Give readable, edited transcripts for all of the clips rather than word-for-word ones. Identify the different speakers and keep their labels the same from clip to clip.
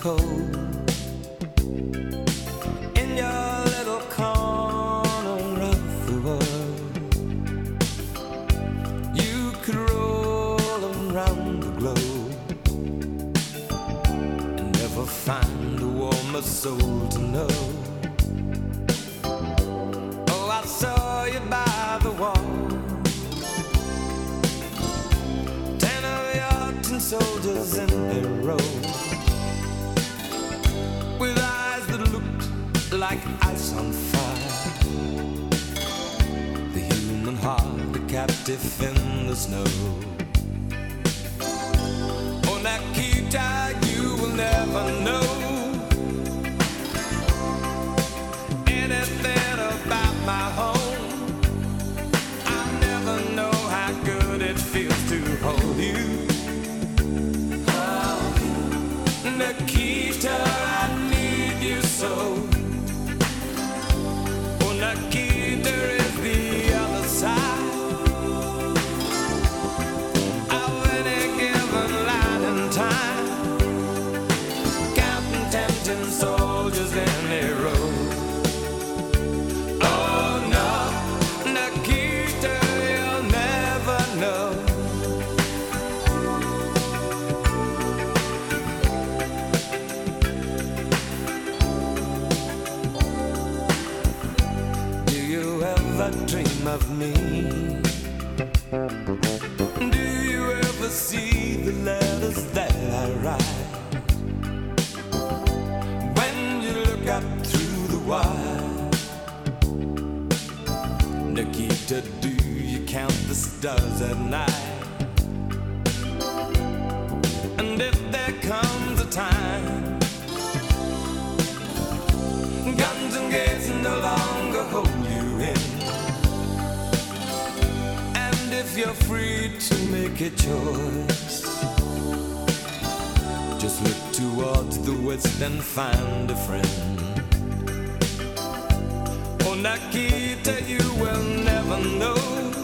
Speaker 1: cold in your little corner of the world. You could roll around the globe and never find a warmer soul to know. Oh, I saw you by the wall, 10 of your tin soldiers in a row, with eyes that looked like ice on fire. The human heart, a captive in the snow. Oh, Nikita, you will never know anything about my home. I'll never know how good it feels to hold you. Oh, Nikita, I need you so. Oh, Nikita is the other side of any given light and time, counting tempting soldiers in a row. Oh no, Nikita, you'll never know. Do you ever dream of me? Do you ever see the letters that I write? When you look up through the wire, Nikita, do you count the stars at night? And if there comes a time guns and gates no longer hold you in, and if you're free to make a choice, just look towards the west and find a friend. Oh, Nikita, you will never know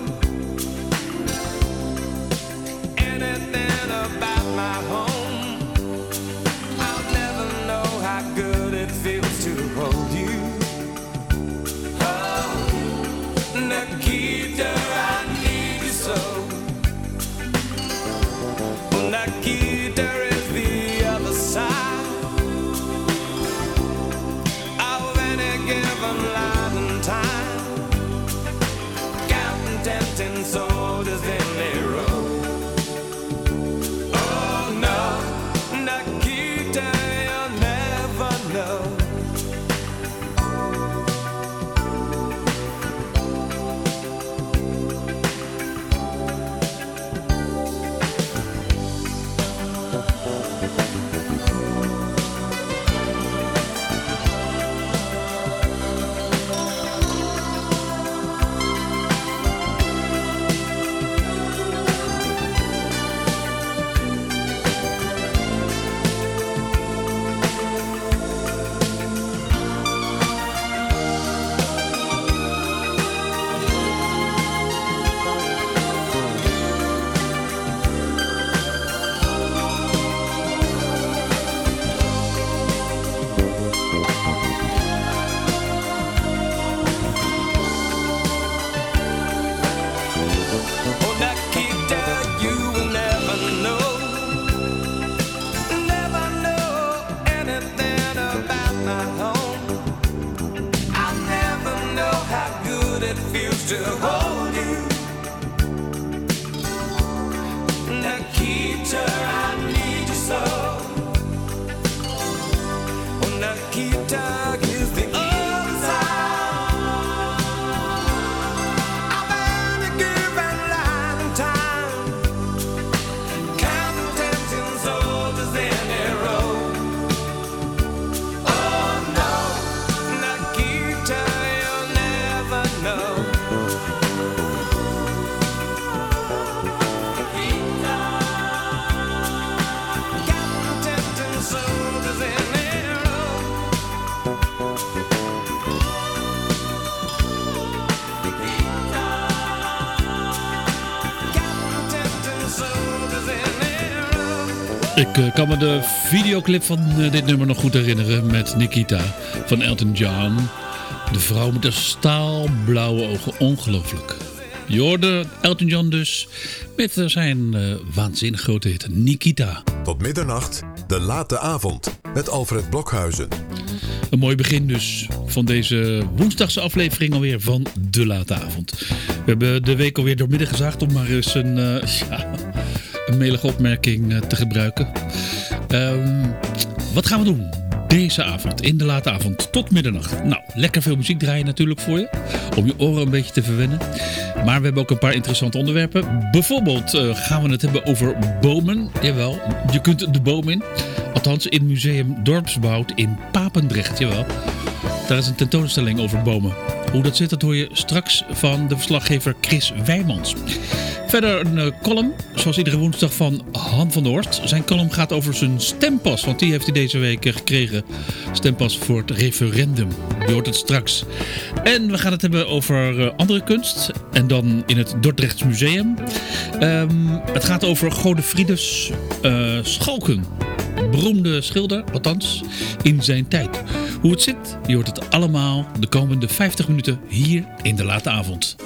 Speaker 1: anything about my home. I'll never know how good it feels to hold you. Oh, Nikita, I need you so. Oh, Nikita is the other side of any given life and time, counting tempting soldiers in a row. Oh no, Nikita, you'll never know. Oh, Nikita, you will never know anything about my home. I'll never know how good it feels to hold you. Nikita, I need you so. Oh, Nikita is the other side of any given life and time, counting tempting soldiers in a row. Oh no, Nikita, you'll never know. Nikita, counting tempting soldiers in a row. Nikita, counting tempting soldiers in a row.
Speaker 2: Ik kan me de videoclip van dit nummer nog goed herinneren met Nikita van Elton John. De vrouw met de staalblauwe ogen, ongelooflijk. Je hoorde Elton John dus met zijn waanzinnig grote hit Nikita.
Speaker 3: Tot middernacht, de late avond met Alfred Blokhuizen.
Speaker 2: Een mooi begin dus van deze woensdagse aflevering alweer van de late avond. We hebben de week alweer doormidden gezaagd om maar eens een melige opmerking te gebruiken. Wat gaan we doen deze avond, in de late avond tot middernacht? Nou, lekker veel muziek draaien natuurlijk voor je, om je oren een beetje te verwennen. Maar we hebben ook een paar interessante onderwerpen. Bijvoorbeeld gaan we het hebben over bomen. Jawel, je kunt de boom in. Althans in Museum Dorpsbouw in Papendrecht, jawel. Daar is een tentoonstelling over bomen. Hoe dat zit, dat hoor je straks van de verslaggever Chris Wijmans. Verder een column, zoals iedere woensdag, van Han van der Horst. Zijn column gaat over zijn stempas, want die heeft hij deze week gekregen. Stempas voor het referendum. Je hoort het straks. En we gaan het hebben over andere kunst. En dan in het Dordrechts Museum. Het gaat over Godefridus Schalken. Beroemde schilder, althans in zijn tijd. Hoe het zit, je hoort het allemaal de komende 50 minuten hier in de late avond.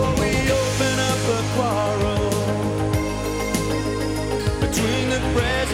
Speaker 1: Between the present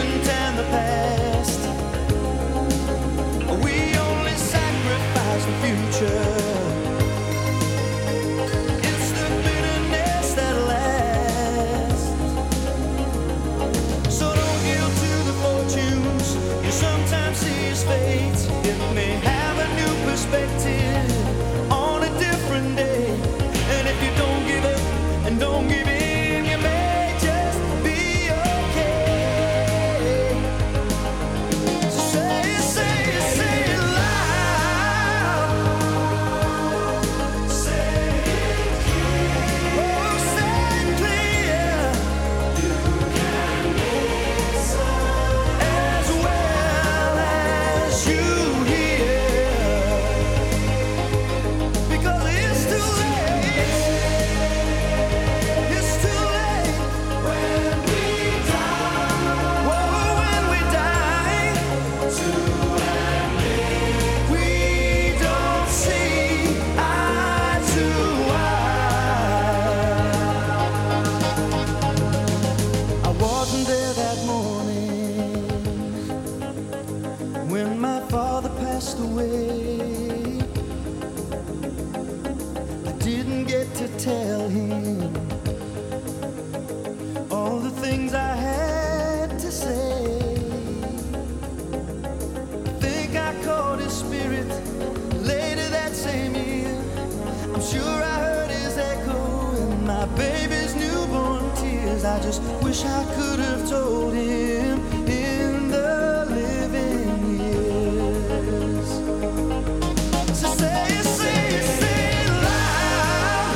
Speaker 4: I just wish I could have told him in the living years. So say it, say it, say it loud.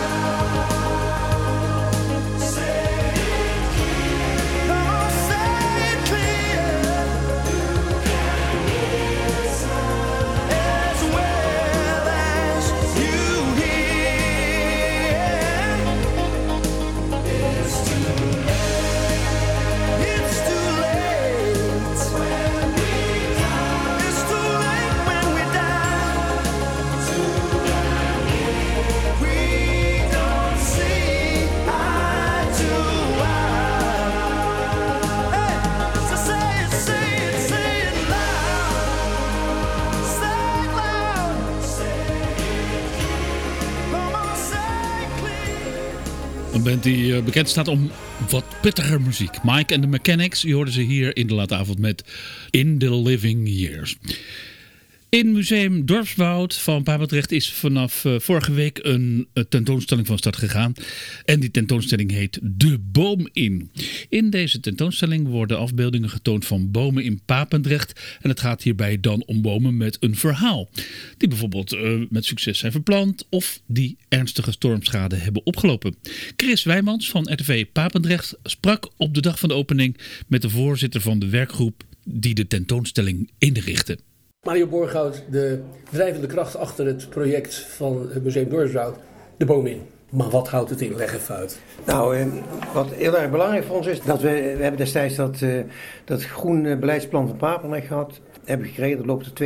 Speaker 4: Say it clear. Come on, say it clear. As well as you hear. It's too late. It's too late when we die. It's too late when we die. We don't see eye to eye. Hey, so say it, say it, say it loud. Say it loud. Say it clear. Come on, say it clear.
Speaker 2: Een band die bekend staat om wat pittiger muziek. Mike and the Mechanics, je hoorde ze hier in de late avond met In the Living Years. In Museum Dorpswoud van Papendrecht is vanaf vorige week een tentoonstelling van start gegaan. En die tentoonstelling heet De Boom In. In deze tentoonstelling worden afbeeldingen getoond van bomen in Papendrecht. En het gaat hierbij dan om bomen met een verhaal. Die bijvoorbeeld met succes zijn verplant of die ernstige stormschade hebben opgelopen. Chris Wijmans van RTV Papendrecht sprak op de dag van de opening met de voorzitter van de werkgroep die de tentoonstelling inrichtte.
Speaker 5: Mario Borghout, de drijvende kracht achter het project van het Museum Dorpswoud, De Boom In. Maar wat houdt het in? Leg even uit.
Speaker 6: Nou, wat heel erg belangrijk voor ons is, dat we hebben destijds dat groen beleidsplan van Papendrecht gehad. Hebben gekregen, dat loopt tot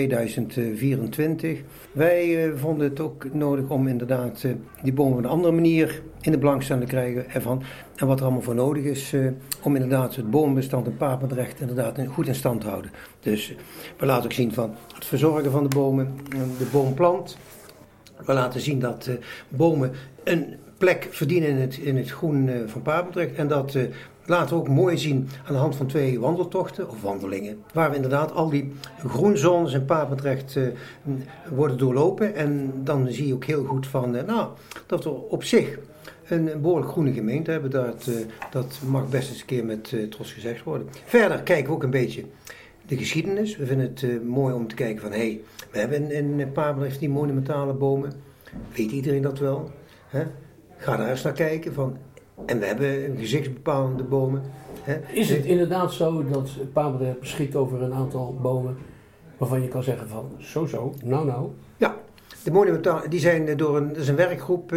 Speaker 6: 2024. Wij vonden het ook nodig om inderdaad die bomen op een andere manier in de belangstelling te krijgen ervan. En wat er allemaal voor nodig is om inderdaad het bomenbestand in Papendrecht inderdaad goed in stand te houden. Dus we laten ook zien van het verzorgen van de bomen, de boomplant. We laten zien dat bomen een plek verdienen in het groen van Papendrecht. En dat laten we ook mooi zien aan de hand van 2 wandeltochten of wandelingen. Waar we inderdaad al die groenzones in Papendrecht worden doorlopen. En dan zie je ook heel goed van dat we op zich een behoorlijk groene gemeente hebben. Dat mag best eens een keer met trots gezegd worden. Verder kijken we ook een beetje de geschiedenis. We vinden het mooi om te kijken van we hebben in Papendrecht die monumentale bomen. Weet iedereen dat wel? Hè? Ga daar eens naar kijken van. En we hebben een gezichtsbepalende bomen. Hè?
Speaker 5: Is het inderdaad zo dat Papendrecht beschikt over een aantal bomen waarvan je kan zeggen van zo, nou? Ja,
Speaker 6: de monumentale, die zijn dat is een werkgroep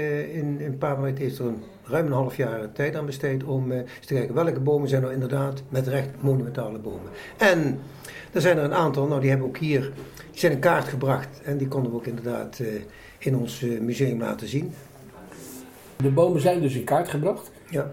Speaker 6: in Papendrecht, heeft er ruim een half jaar tijd aan besteed om eens te kijken welke bomen zijn nou inderdaad met recht monumentale bomen. En er zijn er een aantal, die hebben ook hier, die zijn in kaart gebracht en die konden we ook inderdaad in ons museum laten zien.
Speaker 5: De bomen zijn dus in kaart gebracht.
Speaker 6: Ja.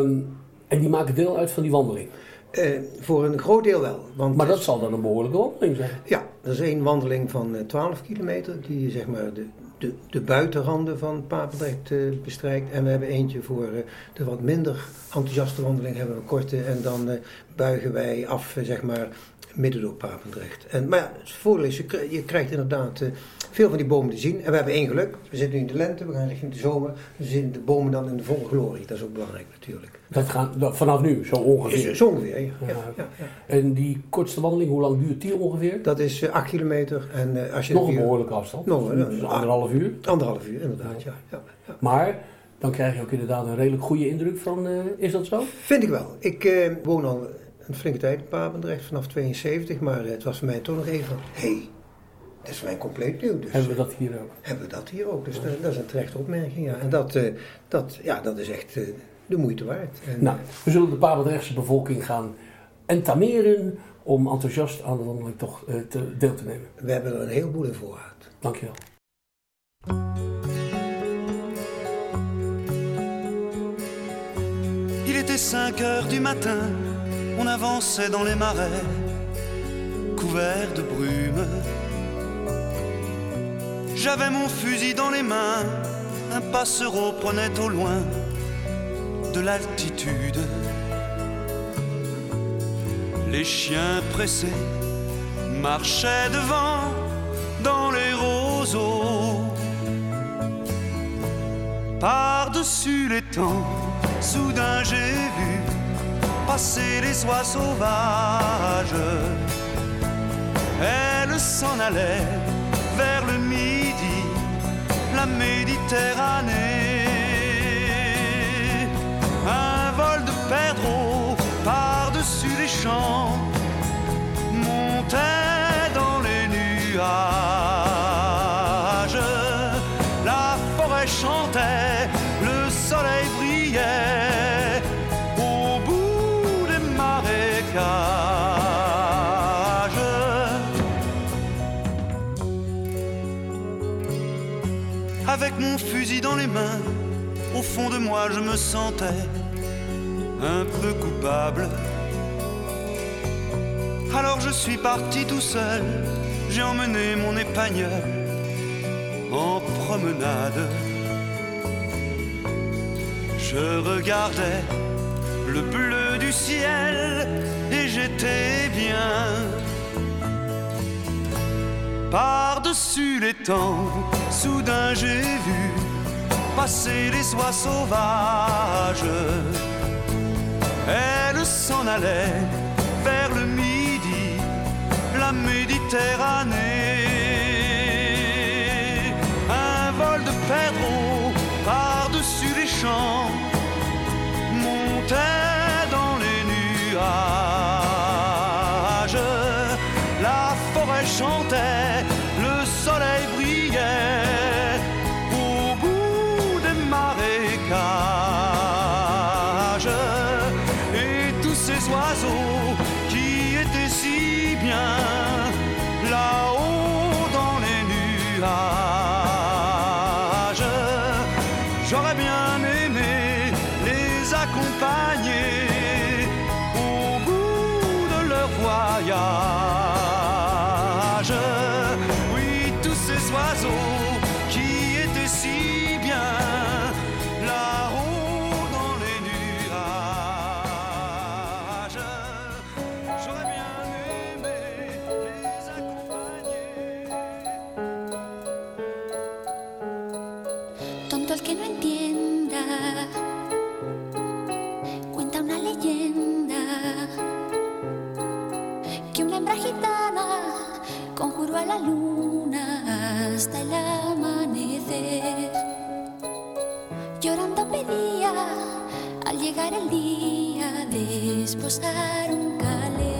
Speaker 5: En die maken deel uit van die wandeling.
Speaker 6: Voor een groot deel wel. Want
Speaker 5: maar dat zal dan een behoorlijke wandeling zijn.
Speaker 6: Ja, dat is één wandeling van 12 kilometer. Die zeg maar de buitenranden van Papendrecht bestrijkt. En we hebben eentje voor de wat minder enthousiaste wandeling. Hebben we een korte. En dan buigen wij af, zeg maar, midden door Papendrecht. Maar ja, het voordeel is, je krijgt inderdaad veel van die bomen te zien. En we hebben één geluk. We zitten nu in de lente, we gaan richting de zomer. We zien de bomen dan in de volle glorie. Dat is ook belangrijk natuurlijk.
Speaker 5: Dat gaat vanaf nu, zo ongeveer?
Speaker 6: Zo ongeveer, ja.
Speaker 5: En die kortste wandeling, hoe lang duurt die ongeveer?
Speaker 6: Dat is 8 kilometer. En als je
Speaker 5: nog een behoorlijke afstand? Dus 1,5 uur?
Speaker 6: 1,5 uur, inderdaad, ja.
Speaker 5: Maar dan krijg je ook inderdaad een redelijk goede indruk van, is dat zo?
Speaker 6: Vind ik wel. Ik woon al een flinke tijd in Papendrecht, vanaf 72. Maar het was voor mij toch nog even van, dat is voor mij compleet nieuw. Dus,
Speaker 5: hebben we dat hier ook?
Speaker 6: Hebben we dat hier ook. Dus dat is een terechte opmerking, ja. En dat is echt de moeite waard. En,
Speaker 5: we zullen de Papendrechtse bevolking gaan entameren om enthousiast aan de wandeling toch deel te nemen.
Speaker 6: We hebben er een heleboel in voorraad.
Speaker 5: Dankjewel.
Speaker 4: Il était 5 heures du matin, on avançait dans les marais, couverts de brume. J'avais mon fusil dans les mains, un passereau prenait au loin de l'altitude. Les chiens pressés marchaient devant dans les roseaux. Par-dessus les temps,
Speaker 7: soudain j'ai vu passer les oies sauvages. Elle s'en allait vers le midi, la Méditerranée. Un vol de perdreaux par-dessus les champs montait dans les nuages. La forêt chantait, le soleil brillait au bout des marécages. Avec mon fusil dans les mains, au fond de moi je me sentais un peu coupable. Alors je suis parti tout seul, j'ai emmené mon épagneul en promenade. Je regardais le bleu du ciel et j'étais bien. Par-dessus les temps, soudain j'ai vu passer les oies sauvages. Elle s'en allait vers le midi, la Méditerranée. Un vol de perdreaux par-dessus les champs montait dans les nuages. La forêt chantait, le soleil brillait au bout des marécages. Et tous ces oiseaux qui étaient si bien là-haut dans les nuages, j'aurais bien aimé les accompagner au bout de leur voyage. Oui, tous ces oiseaux qui étaient si bien là-haut dans les nuages, j'aurais bien aimé les accompagner.
Speaker 8: Tonto el que no entienda, cuenta una leyenda que una hembra gitana conjuró a la luna hasta el amanecer. Llorando pedía al llegar el día de esposar un calé.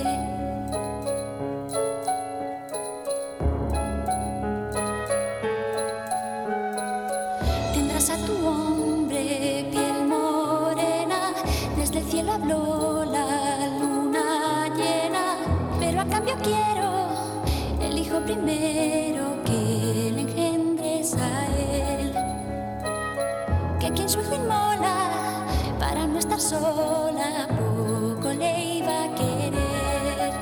Speaker 8: Tendrás a tu hombre piel morena, desde el cielo habló la luna llena, pero a cambio quiero el hijo primero que le engendres a él. Que quien su hijo inmola para no estar sola, poco le iba a querer.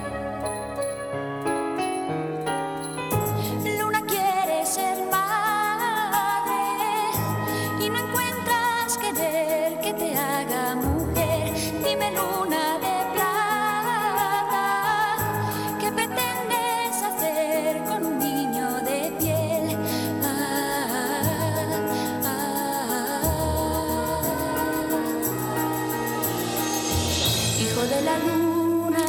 Speaker 8: Luna quiere ser madre y no encuentras querer que te haga mujer. Dime, luna de plata, ¿qué pretendes hacer con un niño de piel? Hijo de la luna,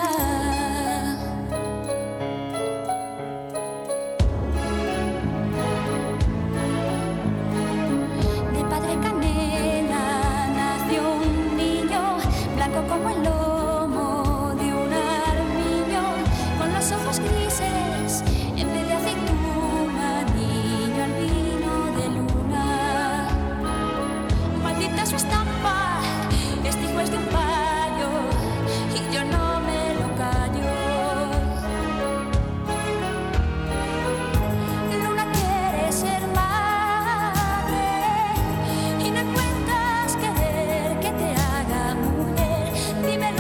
Speaker 8: de padre canela nació un niño, blanco como el lomo de un armiño, con los ojos grises en vez de aceituna, niño albino de luna. Maldita su estampa, este hijo es de un payo y yo no me lo callo. Luna quiere ser madre y no encuentras querer que te haga mujer. Dime,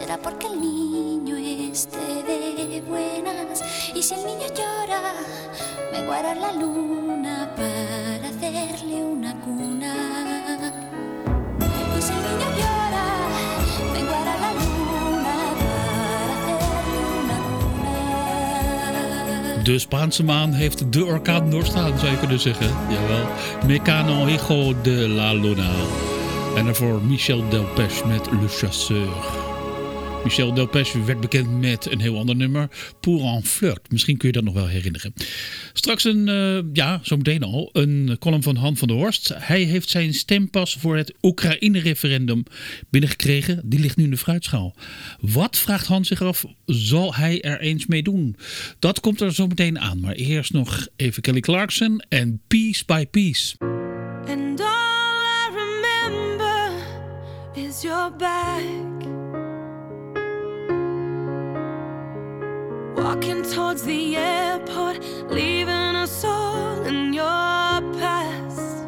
Speaker 8: será porque el niño esté de buenas. Y si el niño llora, menguará la luna para hacerle una cuna. Y si el niño llora, menguará la luna para hacerle una cuna.
Speaker 2: De Spaanse maan heeft de orkaan doorstaan, zou je kunnen zeggen. Jawel. Mecano Hijo de la Luna. En daarvoor Michel Delpech met Le Chasseur. Michel Delpech werd bekend met een heel ander nummer. Pour un flirt. Misschien kun je dat nog wel herinneren. Straks zometeen al, een column van Han van der Horst. Hij heeft zijn stempas voor het Oekraïne-referendum binnengekregen. Die ligt nu in de fruitschaal. Wat, vraagt Han zich af, zal hij er eens mee doen? Dat komt er zo meteen aan. Maar eerst nog even Kelly Clarkson en Piece by Piece.
Speaker 9: And all I remember is your back. Walking towards the airport, leaving us all in your past.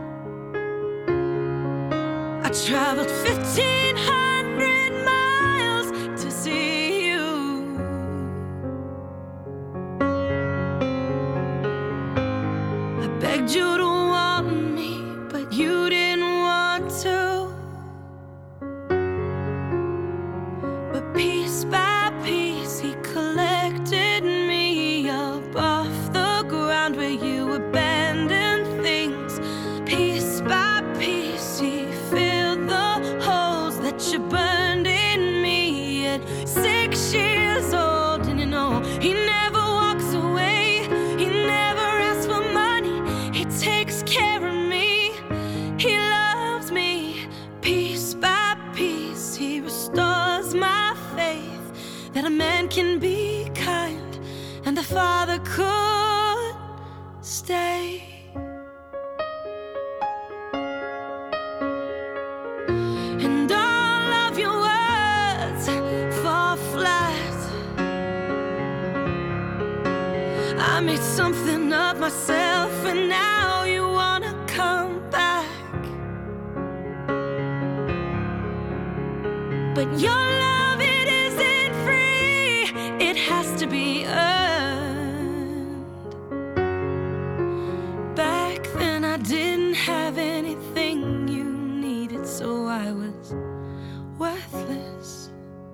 Speaker 9: I traveled 1,500 miles to see you. I begged you to want me, but you didn't want to. But piece by piece, he collected me up off the ground where you abandoned things. Piece by piece, he filled the holes that you burned in me at 6 years old. And you know, he never walks away, he never asks for money, he takes care of me, he loves me. Piece by piece, he restores my faith that a man can be kind and a father could stay. And all of your words fall flat. I made something of myself and now you wanna come back. But your love, it isn't free, it has to be earned. Back then I didn't have anything you needed, so I was worthless.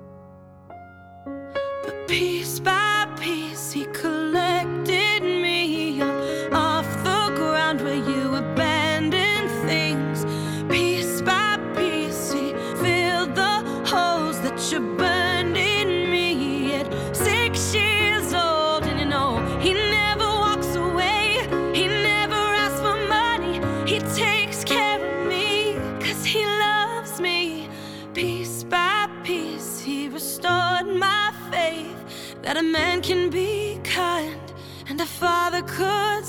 Speaker 9: But piece by piece he collected me up off the ground where you abandoned things. Piece by piece he filled the holes that you burned in me at 6 years old. And you know, he never walks away, he never asks for money, he takes care of me, 'cause he loves me. Piece by piece he restored my faith that a man can be kind and a father could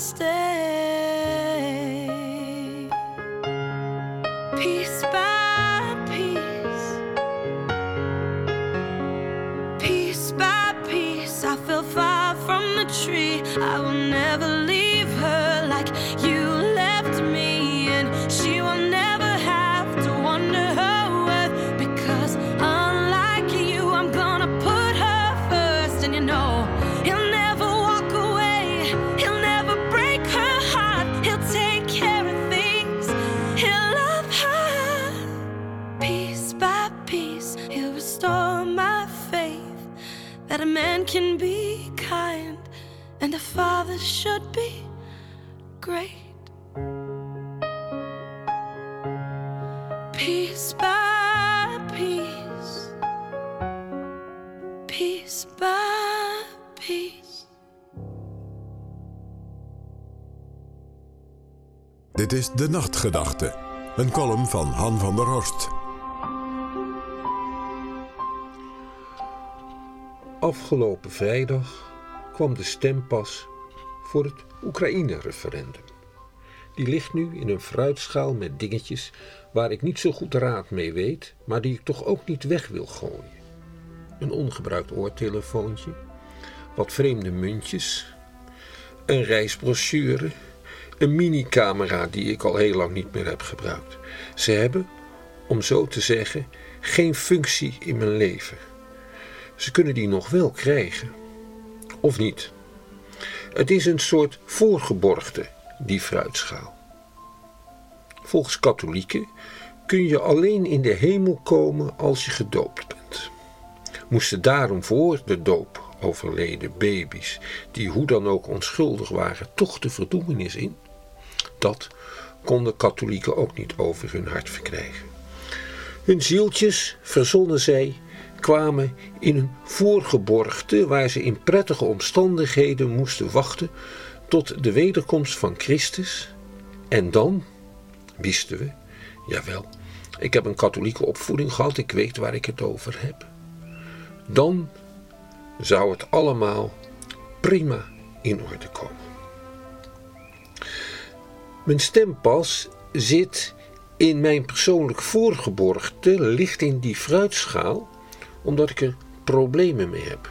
Speaker 9: stay. Piece by piece, piece by piece, I fell far from the tree. I will never leave her like you left me, and she will never have to wonder her worth, because unlike you, I'm gonna put her first. And you know, he'll never walk away, he'll never break her heart, he'll take care of things, he'll love her. Piece by piece, he'll restore my faith that a man can be kind and a father should be great. Piece by piece, piece by piece.
Speaker 3: Dit is De Nachtgedachte, een column van Han van der Horst.
Speaker 10: Afgelopen vrijdag kwam de stempas voor het Oekraïne-referendum. Die ligt nu in een fruitschaal met dingetjes waar ik niet zo goed raad mee weet, maar die ik toch ook niet weg wil gooien. Een ongebruikt oortelefoontje, wat vreemde muntjes, een reisbrochure, een minicamera die ik al heel lang niet meer heb gebruikt. Ze hebben, om zo te zeggen, geen functie in mijn leven. Ze kunnen die nog wel krijgen. Of niet. Het is een soort voorgeborgte, die fruitschaal. Volgens katholieken kun je alleen in de hemel komen als je gedoopt bent. Moesten daarom voor de doop overleden baby's, die hoe dan ook onschuldig waren, toch de verdoemenis in? Dat konden katholieken ook niet over hun hart verkrijgen. Hun zieltjes, verzonnen zij, kwamen in een voorgeborgte waar ze in prettige omstandigheden moesten wachten tot de wederkomst van Christus. En dan wisten we, jawel, ik heb een katholieke opvoeding gehad, ik weet waar ik het over heb. Dan zou het allemaal prima in orde komen. Mijn stempas zit in mijn persoonlijk voorgeborgte, ligt in die fruitschaal, omdat ik er problemen mee heb.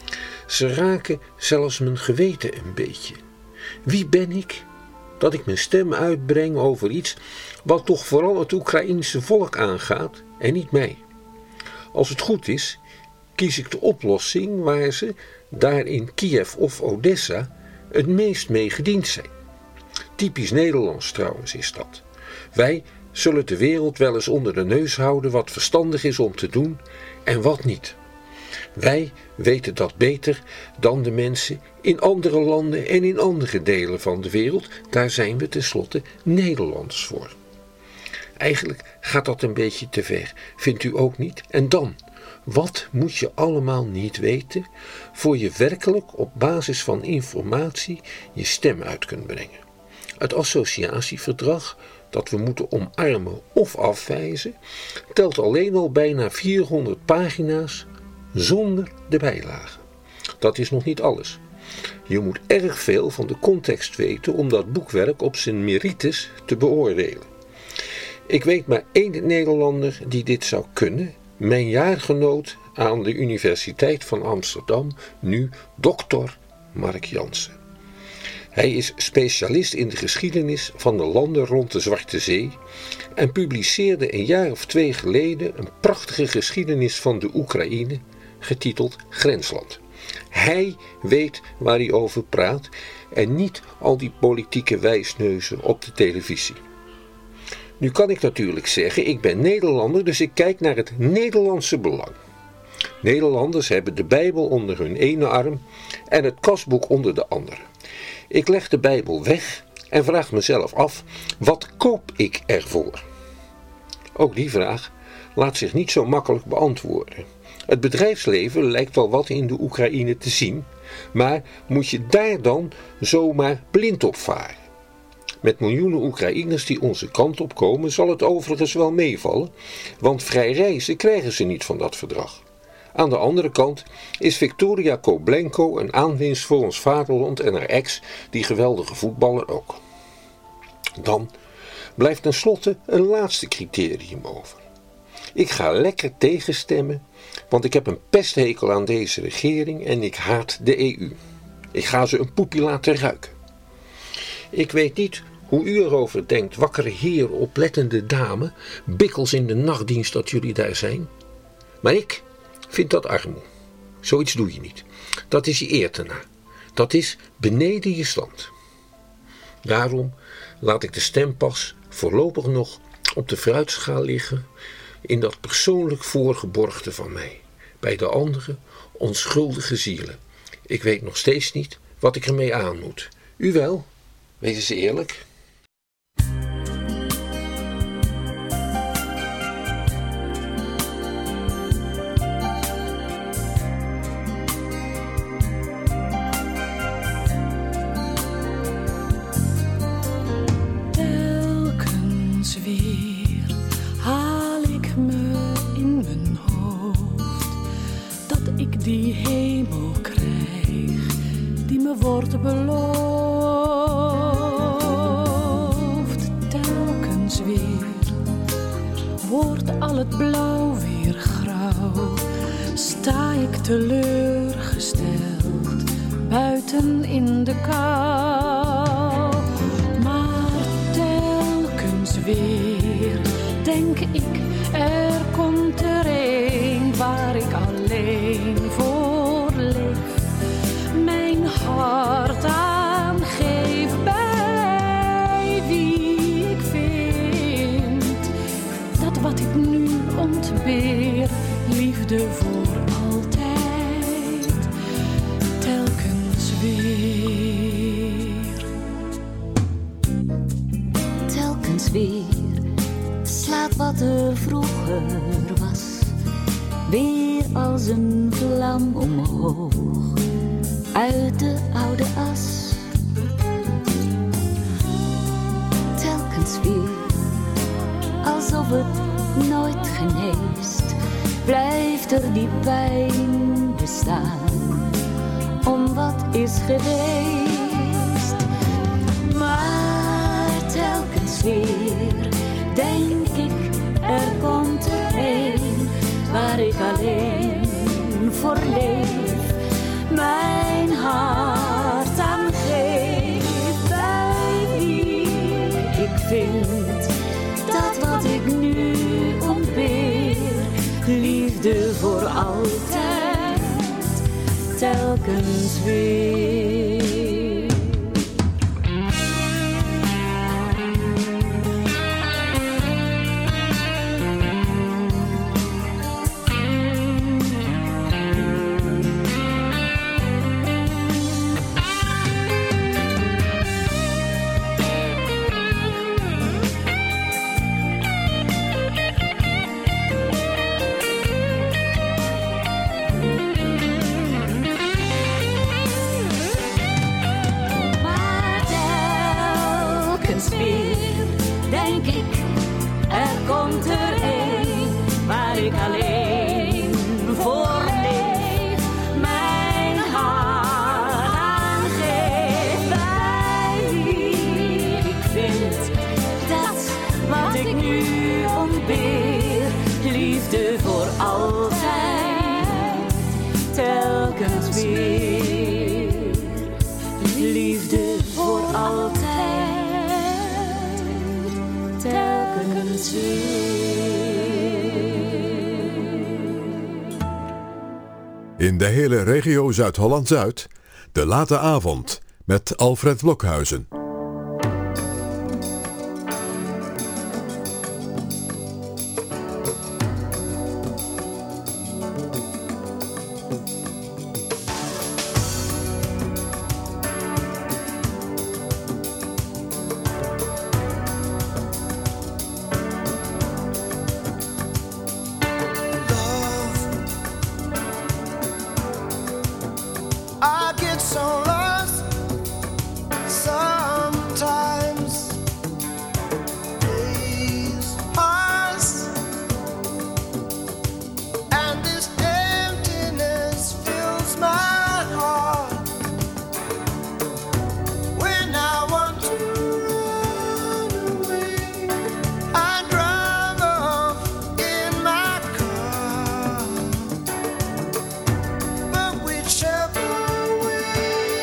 Speaker 10: Ze raken zelfs mijn geweten een beetje. Wie ben ik dat ik mijn stem uitbreng over iets wat toch vooral het Oekraïense volk aangaat en niet mij? Als het goed is, kies ik de oplossing waar ze, daar in Kiev of Odessa, het meest mee gediend zijn. Typisch Nederlands trouwens is dat. Wij zullen de wereld wel eens onder de neus houden wat verstandig is om te doen en wat niet. Wij weten dat beter dan de mensen in andere landen en in andere delen van de wereld. Daar zijn we tenslotte Nederlanders voor. Eigenlijk gaat dat een beetje te ver, vindt u ook niet? En dan, wat moet je allemaal niet weten voor je werkelijk op basis van informatie je stem uit kunt brengen? Het associatieverdrag dat we moeten omarmen of afwijzen, telt alleen al bijna 400 pagina's zonder de bijlagen. Dat is nog niet alles. Je moet erg veel van de context weten om dat boekwerk op zijn merites te beoordelen. Ik weet maar één Nederlander die dit zou kunnen, mijn jaargenoot aan de Universiteit van Amsterdam, nu dokter Mark Jansen. Hij is specialist in de geschiedenis van de landen rond de Zwarte Zee en publiceerde een jaar of 2 geleden een prachtige geschiedenis van de Oekraïne, getiteld Grensland. Hij weet waar hij over praat en niet al die politieke wijsneuzen op de televisie. Nu kan ik natuurlijk zeggen, ik ben Nederlander, dus ik kijk naar het Nederlandse belang. Nederlanders hebben de Bijbel onder hun ene arm en het kasboek onder de andere. Ik leg de Bijbel weg en vraag mezelf af, wat koop ik ervoor? Ook die vraag laat zich niet zo makkelijk beantwoorden. Het bedrijfsleven lijkt wel wat in de Oekraïne te zien, maar moet je daar dan zomaar blind op varen? Met miljoenen Oekraïners die onze kant op komen zal het overigens wel meevallen, want vrij reizen krijgen ze niet van dat verdrag. Aan de andere kant is Victoria Koblenko een aanwinst voor ons vaderland en haar ex, die geweldige voetballer ook. Dan blijft tenslotte een laatste criterium over. Ik ga lekker tegenstemmen, want ik heb een pesthekel aan deze regering en ik haat de EU. Ik ga ze een poepie laten ruiken. Ik weet niet hoe u erover denkt, wakkere heer, oplettende dame, bikkels in de nachtdienst dat jullie daar zijn. Maar ik vind dat armoe. Zoiets doe je niet. Dat is je eer te na. Dat is beneden je stand. Daarom laat ik de stempas voorlopig nog op de fruitschaal liggen in dat persoonlijk voorgeborgte van mij. Bij de andere onschuldige zielen. Ik weet nog steeds niet wat ik ermee aan moet. U wel? Wees eens eerlijk.
Speaker 9: Telkens weer haal ik me in mijn hoofd dat ik die hemel krijg die me wordt beloofd. Telkens weer wordt al het blauw weer grauw, sta ik teleurgesteld buiten in de kou. Maar telkens weer denk ik, er komt er een waar ik alleen voor liefde voor altijd, telkens weer.
Speaker 11: Telkens weer slaat wat er vroeger was weer als een vlam omhoog uit de oude as. Telkens weer, alsof het nooit geneest, blijft er die pijn bestaan om wat is geweest. Maar telkens weer denk ik, er komt er een waar ik alleen voor leef, mijn hart aan geef, bij wie ik vind dat wat ik nu ontbeer, liefde voor altijd, telkens weer.
Speaker 3: In de hele regio Zuid-Holland-Zuid, de late avond met Alfred Blokhuizen.
Speaker 4: I get so lost sometimes. Days pass and this emptiness fills my heart. When I want to run away, I drive off in my car. But whichever way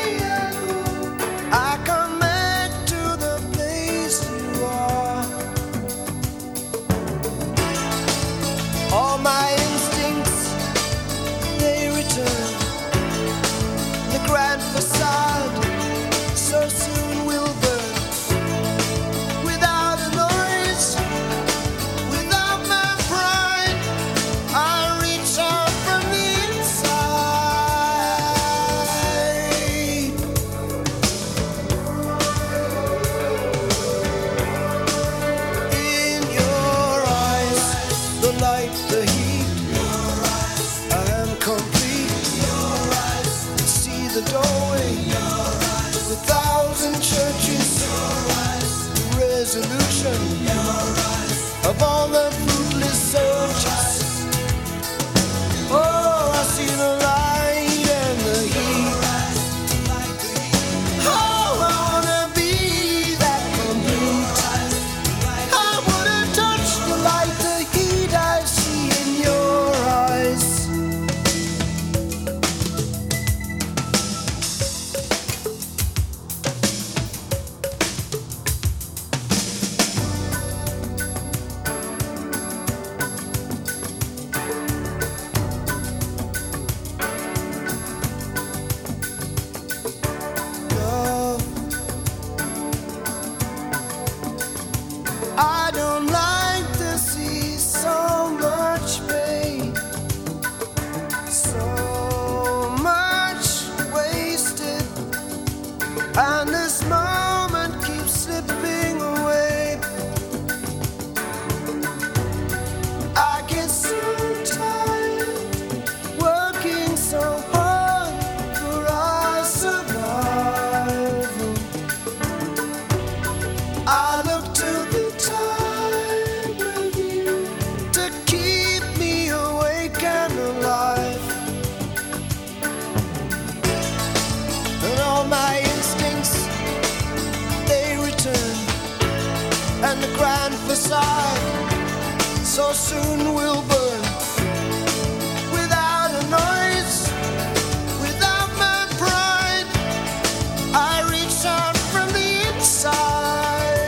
Speaker 4: so soon will burn without a noise, without my pride. I reach out from the inside.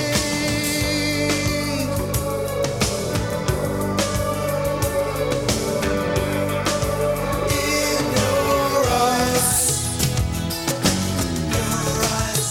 Speaker 4: In your eyes, your eyes,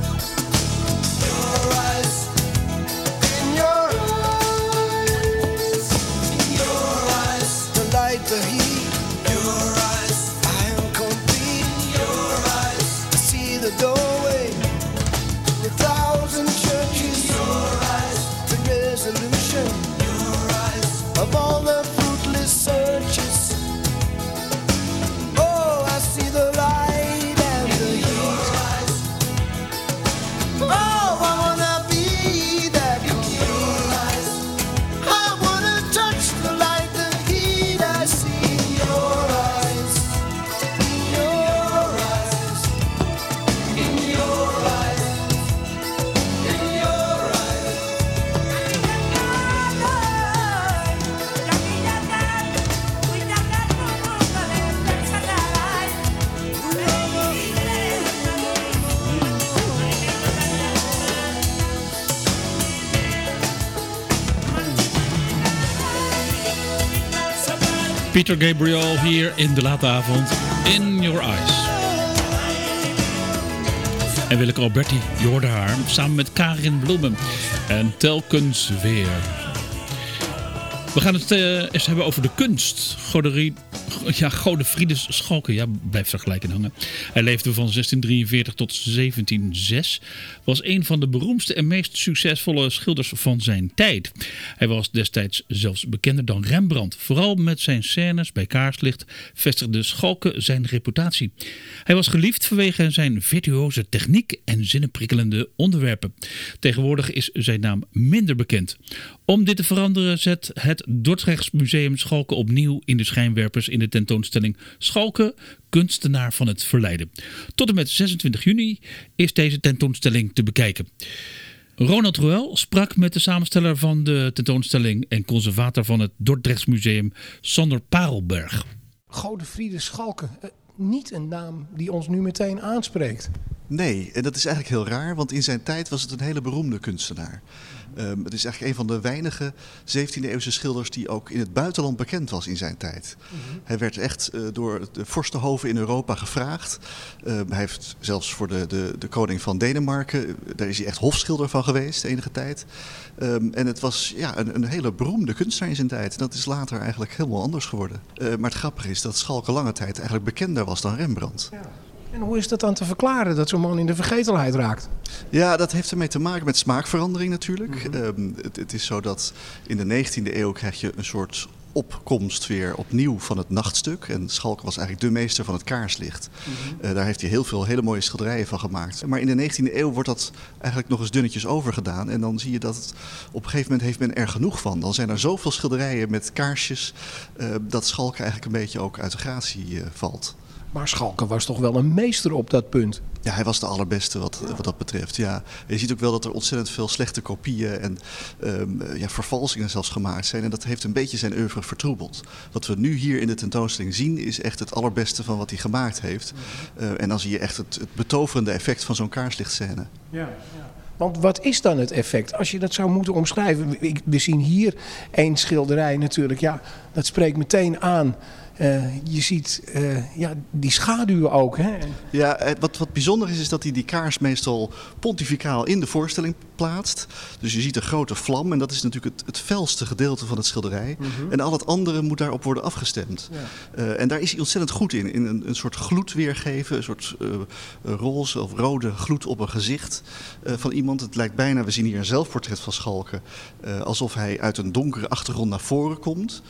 Speaker 4: your eyes. In your eyes, in your eyes, the light, the heat. Your eyes, I am complete. Your eyes, I see the doorway, the thousand churches. Your eyes, the resolution. Your eyes, of all the fruitless searches. Oh, I see the light and the heat. Oh, I wanna be that complete. I wanna touch the light, the heat I see in your eyes. In your eyes. In your eyes. In your eyes.
Speaker 2: Peter Gabriel hier in de late avond. In Your Eyes. En Willeke Alberti, je hoorde haar, samen met Karin Bloemen. En telkens weer. We gaan het eens hebben over de kunst. Godefridus Schalke, ja, blijft er gelijk in hangen. Hij leefde van 1643 tot 1706. Was een van de beroemdste en meest succesvolle schilders van zijn tijd. Hij was destijds zelfs bekender dan Rembrandt. Vooral met zijn scènes bij kaarslicht vestigde Schalke zijn reputatie. Hij was geliefd vanwege zijn virtuoze techniek en zinnenprikkelende onderwerpen. Tegenwoordig is zijn naam minder bekend. Om dit te veranderen zet het Dordrechts Museum Schalke opnieuw in de schijnwerpers in de tentoonstelling Schalke, kunstenaar van het verleden. Tot en met 26 juni is deze tentoonstelling te bekijken. Ronald Ruel sprak met de samensteller van de tentoonstelling en conservator van het Dordrechts Museum, Sander Parelberg.
Speaker 12: Godefridus Schalke, niet een naam die ons nu meteen aanspreekt.
Speaker 13: Nee, en dat is eigenlijk heel raar, want in zijn tijd was het een hele beroemde kunstenaar. Het is eigenlijk een van de weinige 17e-eeuwse schilders die ook in het buitenland bekend was in zijn tijd. Hij werd echt door de vorstenhoven in Europa gevraagd. Hij heeft zelfs voor de koning van Denemarken, daar is hij echt hofschilder van geweest enige tijd. En het was een hele beroemde kunstenaar in zijn tijd. Dat is later eigenlijk helemaal anders geworden. Maar het grappige is dat Schalke lange tijd eigenlijk bekender was dan Rembrandt. Ja.
Speaker 12: En hoe is dat dan te verklaren, dat zo'n man in de vergetelheid raakt?
Speaker 13: Ja, dat heeft ermee te maken met smaakverandering natuurlijk. Het is zo dat in de 19e eeuw krijg je een soort opkomst weer opnieuw van het nachtstuk. En Schalke was eigenlijk de meester van het kaarslicht. Daar heeft hij heel veel hele mooie schilderijen van gemaakt. Maar in de 19e eeuw wordt dat eigenlijk nog eens dunnetjes overgedaan. En dan zie je dat het, op een gegeven moment heeft men er genoeg van. Dan zijn er zoveel schilderijen met kaarsjes dat Schalke eigenlijk een beetje ook uit de gratie valt.
Speaker 12: Maar Schalke was toch wel een meester op dat punt?
Speaker 13: Ja, hij was de allerbeste wat dat betreft. Ja. Je ziet ook wel dat er ontzettend veel slechte kopieën en vervalsingen zelfs gemaakt zijn. En dat heeft een beetje zijn oeuvre vertroebeld. Wat we nu hier in de tentoonstelling zien is echt het allerbeste van wat hij gemaakt heeft. En dan zie je echt het betoverende effect van zo'n kaarslichtscène. Ja.
Speaker 12: Want wat is dan het effect? Als je dat zou moeten omschrijven. We zien hier één schilderij natuurlijk. Ja, dat spreekt meteen aan. Je ziet die schaduwen ook. Hè?
Speaker 13: Ja, wat bijzonder is dat hij die kaars meestal pontificaal in de voorstelling plaatst. Dus je ziet een grote vlam en dat is natuurlijk het felste gedeelte van het schilderij. En al het andere moet daarop worden afgestemd. Ja. En daar is hij ontzettend goed in een soort gloed weergeven. Een soort roze of rode gloed op een gezicht van iemand. Het lijkt bijna, we zien hier een zelfportret van Schalke, alsof hij uit een donkere achtergrond naar voren komt.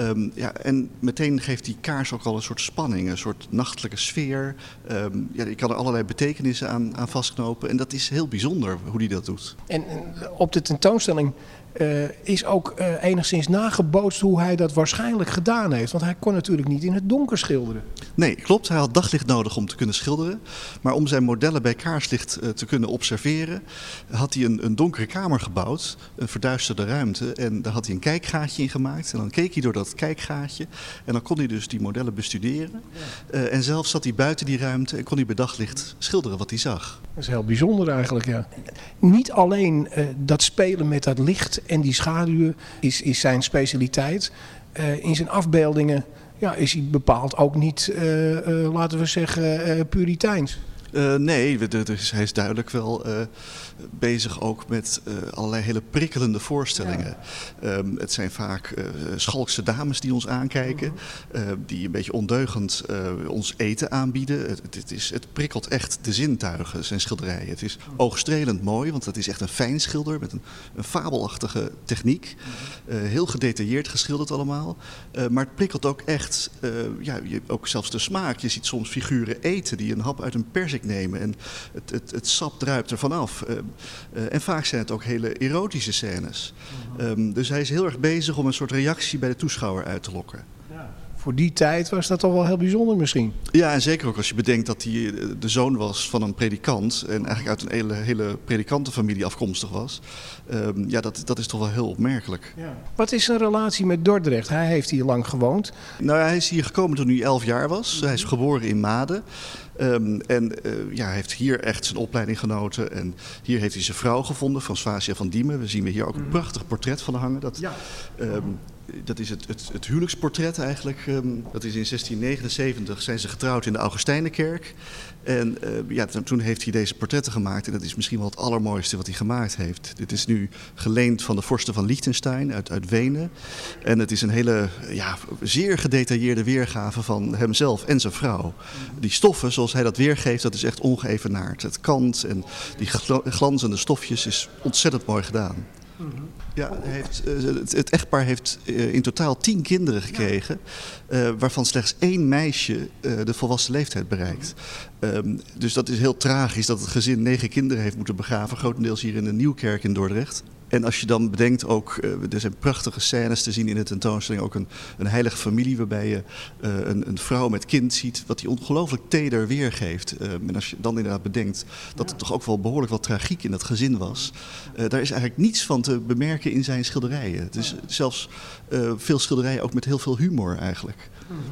Speaker 13: En meteen geeft die kaars ook al een soort spanning, een soort nachtelijke sfeer. Je kan er allerlei betekenissen aan vastknopen. En dat is heel bijzonder hoe hij dat doet.
Speaker 12: En op de tentoonstelling is ook enigszins nagebootst hoe hij dat waarschijnlijk gedaan heeft. Want hij kon natuurlijk niet in het donker schilderen.
Speaker 13: Nee, klopt. Hij had daglicht nodig om te kunnen schilderen. Maar om zijn modellen bij kaarslicht te kunnen observeren, had hij een donkere kamer gebouwd, een verduisterde ruimte. En daar had hij een kijkgaatje in gemaakt. En dan keek hij door dat kijkgaatje. En dan kon hij dus die modellen bestuderen. En zelf zat hij buiten die ruimte en kon hij bij daglicht schilderen wat hij zag.
Speaker 12: Dat is heel bijzonder eigenlijk, ja. Niet alleen dat spelen met dat licht en die schaduwen is zijn specialiteit. In zijn afbeeldingen is hij bepaald ook niet, laten we zeggen, puriteins.
Speaker 13: Nee, hij is duidelijk wel bezig ook met allerlei hele prikkelende voorstellingen. Ja. Het zijn vaak schalkse dames die ons aankijken, die een beetje ondeugend ons eten aanbieden. Het prikkelt echt de zintuigen, zijn schilderijen. Het is oogstrelend mooi, want het is echt een fijn schilder met een fabelachtige techniek. Heel gedetailleerd geschilderd allemaal. Maar het prikkelt ook echt, ook zelfs de smaak. Je ziet soms figuren eten die een hap uit een perzik nemen en het sap druipt er vanaf. En vaak zijn het ook hele erotische scènes. Dus hij is heel erg bezig om een soort reactie bij de toeschouwer uit te lokken.
Speaker 12: Ja. Voor die tijd was dat toch wel heel bijzonder misschien?
Speaker 13: Ja, en zeker ook als je bedenkt dat hij de zoon was van een predikant en eigenlijk uit een hele predikantenfamilie afkomstig was. Dat is toch wel heel opmerkelijk. Ja.
Speaker 12: Wat is zijn relatie met Dordrecht? Hij heeft hier lang gewoond.
Speaker 13: Nou, hij is hier gekomen toen hij 11 jaar was. Hij is geboren in Maden. Hij heeft hier echt zijn opleiding genoten. En hier heeft hij zijn vrouw gevonden, Françoisia van Diemen. We zien hier ook een prachtig portret van hangen. Dat is het huwelijksportret eigenlijk. Dat is in 1679 zijn ze getrouwd in de Augustijnenkerk. En toen heeft hij deze portretten gemaakt. En dat is misschien wel het allermooiste wat hij gemaakt heeft. Dit is nu geleend van de vorsten van Liechtenstein uit Wenen. En het is een hele zeer gedetailleerde weergave van hemzelf en zijn vrouw. Die stoffen, zoals hij dat weergeeft, dat is echt ongeëvenaard. Het kant en die glanzende stofjes is ontzettend mooi gedaan. Ja, het echtpaar heeft in totaal 10 kinderen gekregen, waarvan slechts 1 meisje de volwassen leeftijd bereikt. Dus dat is heel tragisch dat het gezin 9 kinderen heeft moeten begraven, grotendeels hier in de Nieuwkerk in Dordrecht. En als je dan bedenkt ook, er zijn prachtige scènes te zien in de tentoonstelling, ook een heilige familie waarbij je een vrouw met kind ziet, wat die ongelooflijk teder weergeeft. En als je dan inderdaad bedenkt dat er toch ook wel behoorlijk wat tragiek in dat gezin was, daar is eigenlijk niets van te bemerken in zijn schilderijen. Het is zelfs veel schilderijen ook met heel veel humor eigenlijk.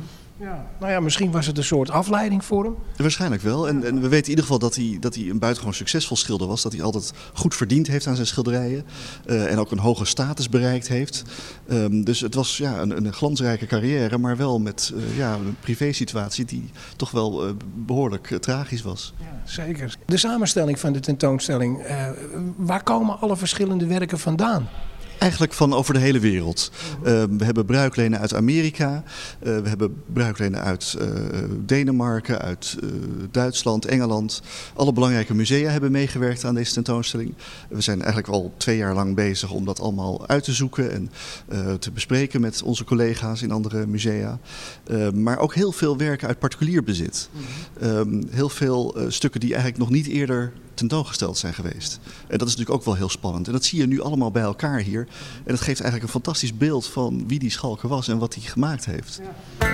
Speaker 12: Ja. Nou ja, misschien was het een soort afleiding voor hem.
Speaker 13: Waarschijnlijk wel. En we weten in ieder geval dat hij een buitengewoon succesvol schilder was. Dat hij altijd goed verdiend heeft aan zijn schilderijen. En ook een hoge status bereikt heeft. Dus het was een glansrijke carrière, maar wel met een privésituatie die toch wel behoorlijk tragisch was.
Speaker 12: Ja, zeker. De samenstelling van de tentoonstelling, waar komen alle verschillende werken vandaan?
Speaker 13: Eigenlijk van over de hele wereld. We hebben bruiklenen uit Amerika, we hebben bruiklenen uit Denemarken, uit Duitsland, Engeland. Alle belangrijke musea hebben meegewerkt aan deze tentoonstelling. We zijn eigenlijk al 2 jaar lang bezig om dat allemaal uit te zoeken en te bespreken met onze collega's in andere musea. Maar ook heel veel werken uit particulier bezit. Heel veel stukken die eigenlijk nog niet eerder tentoongesteld zijn geweest. En dat is natuurlijk ook wel heel spannend. En dat zie je nu allemaal bij elkaar hier. En dat geeft eigenlijk een fantastisch beeld van wie die Schalke was en wat hij gemaakt heeft. Ja.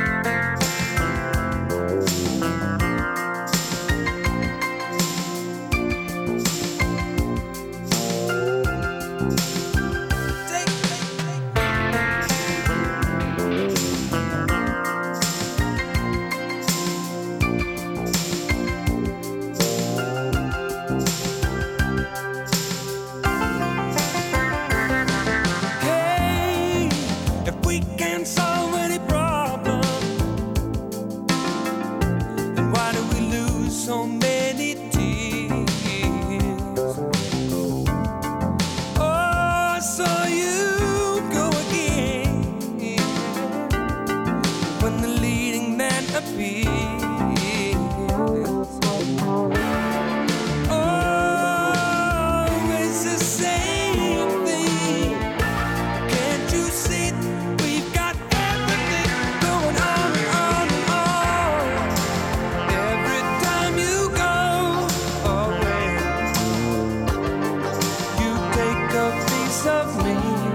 Speaker 4: Of me.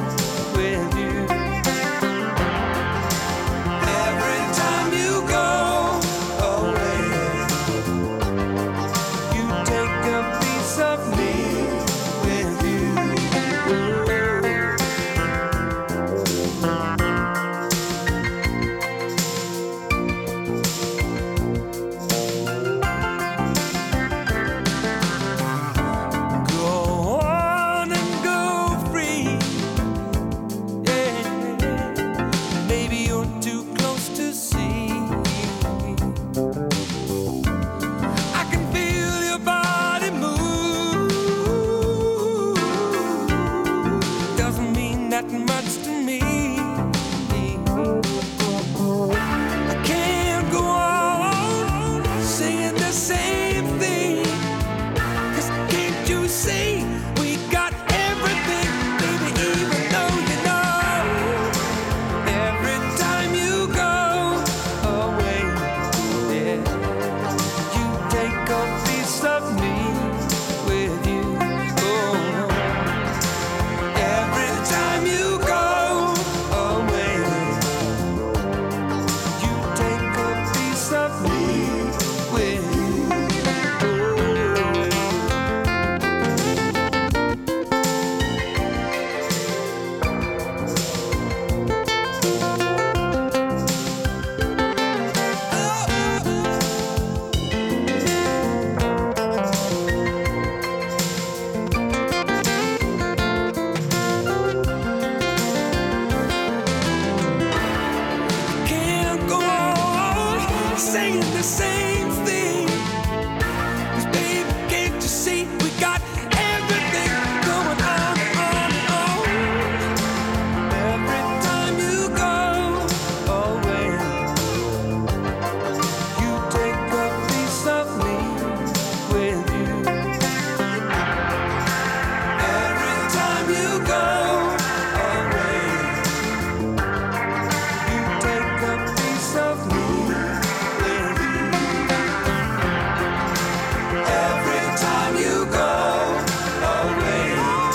Speaker 1: saying the same thing. 'Cause baby, can't you see we got everything going on, on, on. Every time you go away, you take a piece of me with you. Every time you go away, you take a piece of me with you. Every time you go away,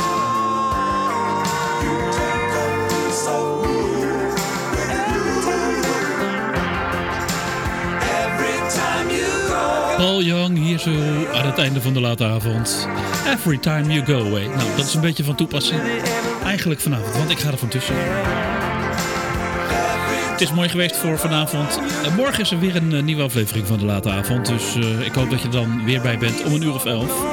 Speaker 1: you take a piece of me with you. Every time you go.
Speaker 2: Paul Young, hier zo aan het einde van de late avond. Every time you go away. Nou, dat is een beetje van toepassing. Eigenlijk vanavond, want ik ga er van tussen. Het is mooi geweest voor vanavond. Morgen is er weer een nieuwe aflevering van de late avond. Dus ik hoop dat je er dan weer bij bent om 11:00.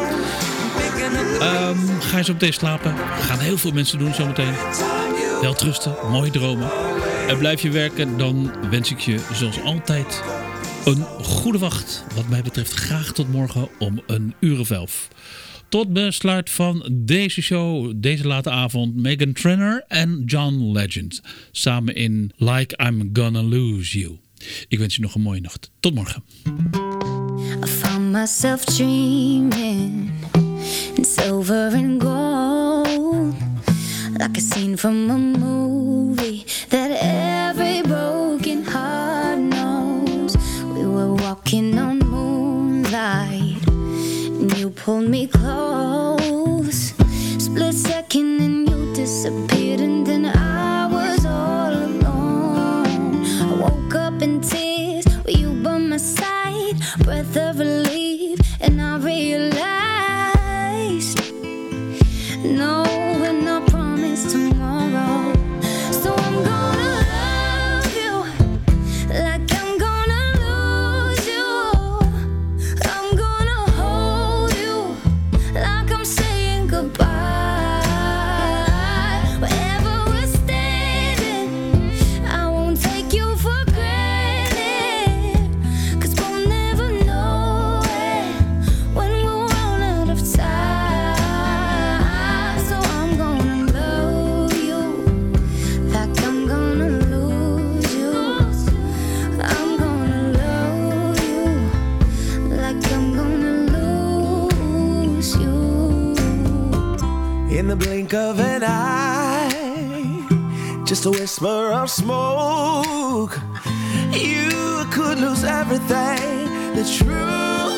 Speaker 2: Ga je zo meteen slapen. Gaan heel veel mensen doen zometeen. Welterusten, mooie dromen. En blijf je werken, dan wens ik je zoals altijd een goede wacht. Wat mij betreft graag tot morgen om 11:00. Tot besluit van deze show, deze late avond, Meghan Trainor en John Legend. Samen in Like I'm Gonna Lose You. Ik wens je nog een mooie nacht. Tot morgen.
Speaker 8: I found myself dreaming in silver and gold, like a scene from a movie that every broken heart knows. We were walking on moonlight and you pulled me close. Split second and you disappeared, and then I was all alone. I woke up in tears with you by my side, breath of relief, and I realized no, we're not promised tomorrow. So I'm gonna love you like I'm gonna lose you. I'm gonna hold you like I'm saying goodbye. Wherever we're standing, I won't take you for granted, 'cause we'll never know it when we'll run out of time. So I'm gonna love you like I'm gonna lose you. I'm gonna love you like I'm gonna lose you.
Speaker 1: In the blink of an eye, just a whisper of smoke, you could lose everything. The truth